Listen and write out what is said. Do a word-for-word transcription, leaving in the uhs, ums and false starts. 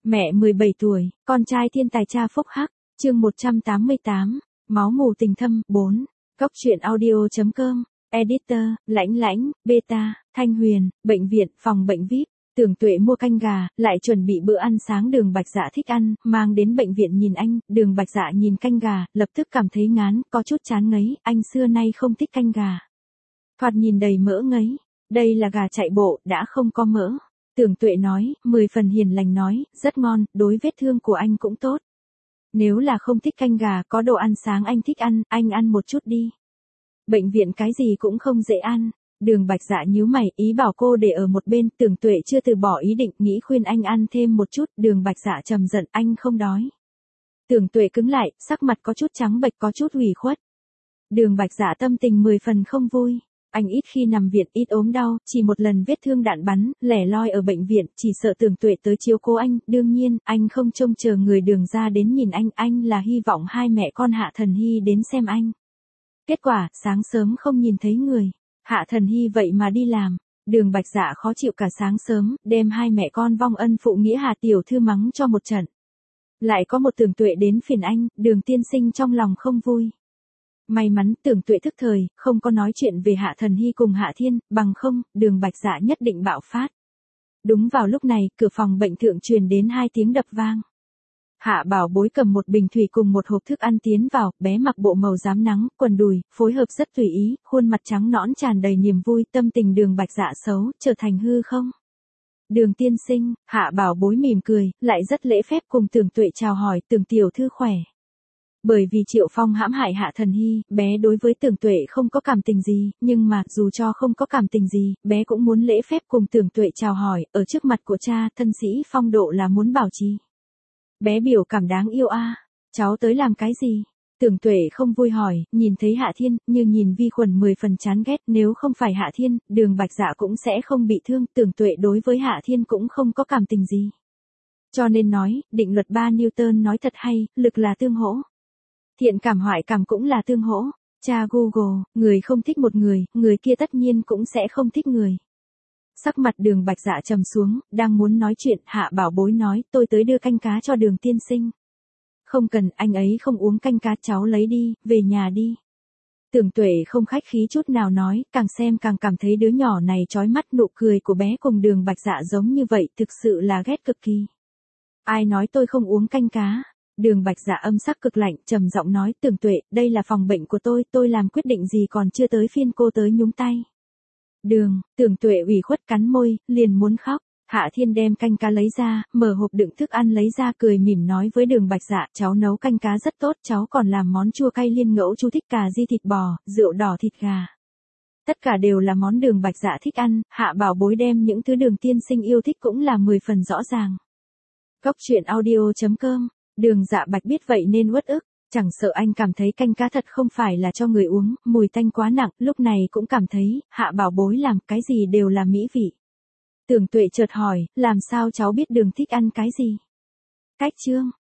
Mẹ mười bảy tuổi, con trai thiên tài cha phúc hắc, chương một trăm tám mươi tám, máu mù tình thâm, bốn, Cốc truyện audio.com, editor, Lãnh Lãnh, Beta, Thanh Huyền, bệnh viện, phòng bệnh vi ai pi, Tưởng Tuệ mua canh gà, lại chuẩn bị bữa ăn sáng Đường Bạch Dạ thích ăn, mang đến bệnh viện nhìn anh, Đường Bạch Dạ nhìn canh gà, lập tức cảm thấy ngán, có chút chán ngấy, anh xưa nay không thích canh gà. Thoạt nhìn đầy mỡ ngấy, đây là gà chạy bộ, đã không có mỡ. Tưởng Tuệ nói, mười phần hiền lành nói, rất ngon, đối vết thương của anh cũng tốt. Nếu là không thích canh gà, có đồ ăn sáng anh thích ăn, anh ăn một chút đi. Bệnh viện cái gì cũng không dễ ăn. Đường Bạch Dạ nhíu mày, ý bảo cô để ở một bên, Tưởng Tuệ chưa từ bỏ ý định, nghĩ khuyên anh ăn thêm một chút, Đường Bạch Dạ trầm giận, anh không đói. Tưởng Tuệ cứng lại, sắc mặt có chút trắng bệch, có chút ủy khuất. Đường Bạch Dạ tâm tình mười phần không vui. Anh ít khi nằm viện, ít ốm đau, chỉ một lần vết thương đạn bắn, lẻ loi ở bệnh viện, chỉ sợ Tưởng Tuệ tới chiếu cố anh, đương nhiên, anh không trông chờ người Đường ra đến nhìn anh, anh là hy vọng hai mẹ con Hạ Thần Hy đến xem anh. Kết quả, sáng sớm không nhìn thấy người, Hạ Thần Hy vậy mà đi làm, Đường Bạch Dạ khó chịu cả sáng sớm, đem hai mẹ con vong ân phụ nghĩa Hà tiểu thư mắng cho một trận. Lại có một Tưởng Tuệ đến phiền anh, Đường tiên sinh trong lòng không vui. May mắn Tưởng Tuệ thức thời, không có nói chuyện về Hạ Thần Hy cùng Hạ Thiên, bằng không, Đường Bạch Dạ nhất định bạo phát. Đúng vào lúc này, cửa phòng bệnh thượng truyền đến hai tiếng đập vang. Hạ Bảo Bối cầm một bình thủy cùng một hộp thức ăn tiến vào, bé mặc bộ màu rám nắng, quần đùi, phối hợp rất tùy ý, khuôn mặt trắng nõn tràn đầy niềm vui, tâm tình Đường Bạch Dạ xấu, trở thành hư không. Đường tiên sinh, Hạ Bảo Bối mỉm cười, lại rất lễ phép cùng Tưởng Tuệ chào hỏi, Tưởng tiểu thư khỏe. Bởi vì Triệu Phong hãm hại Hạ Thần Hy, bé đối với Tưởng Tuệ không có cảm tình gì, nhưng mà, dù cho không có cảm tình gì, bé cũng muốn lễ phép cùng Tưởng Tuệ chào hỏi, ở trước mặt của cha, thân sĩ phong độ là muốn bảo trì. Bé biểu cảm đáng yêu a, à. Cháu tới làm cái gì? Tưởng Tuệ không vui hỏi, nhìn thấy Hạ Thiên, như nhìn vi khuẩn mười phần chán ghét, nếu không phải Hạ Thiên, Đường Bạch Dạ cũng sẽ không bị thương, Tưởng Tuệ đối với Hạ Thiên cũng không có cảm tình gì. Cho nên nói, định luật ba Newton nói thật hay, lực là tương hỗ. Thiện cảm hoại cảm cũng là tương hỗ. Cha Google, người không thích một người, người kia tất nhiên cũng sẽ không thích người. Sắc mặt Đường Bạch Dạ trầm xuống, đang muốn nói chuyện, Hạ Bảo Bối nói, tôi tới đưa canh cá cho Đường tiên sinh. Không cần, anh ấy không uống canh cá, cháu lấy đi, về nhà đi. Tưởng Tuệ không khách khí chút nào nói, càng xem càng cảm thấy đứa nhỏ này chói mắt, nụ cười của bé cùng Đường Bạch Dạ giống như vậy, thực sự là ghét cực kỳ. Ai nói tôi không uống canh cá? Đường Bạch Dạ âm sắc cực lạnh, trầm giọng nói, Tưởng Tuệ, đây là phòng bệnh của tôi, tôi làm quyết định gì còn chưa tới phiên cô tới nhúng tay. Đường, Tưởng Tuệ ủy khuất cắn môi, liền muốn khóc. Hạ Thiên đem canh cá lấy ra, mở hộp đựng thức ăn lấy ra, cười mỉm nói với Đường Bạch Dạ, cháu nấu canh cá rất tốt, cháu còn làm món chua cay liên ngẫu, chú thích cà ri thịt bò, rượu đỏ thịt gà. Tất cả đều là món Đường Bạch Dạ thích ăn, Hạ Bảo Bối đem những thứ Đường tiên sinh yêu thích cũng là mười phần rõ ràng. Cốc truyện audio.com. Đường Dạ Bạch biết vậy nên uất ức, chẳng sợ anh cảm thấy canh cá thật không phải là cho người uống, mùi tanh quá nặng, lúc này cũng cảm thấy, Hạ Bảo Bối làm cái gì đều là mỹ vị. Tưởng Tuệ chợt hỏi, làm sao cháu biết Đường thích ăn cái gì? Cách chương,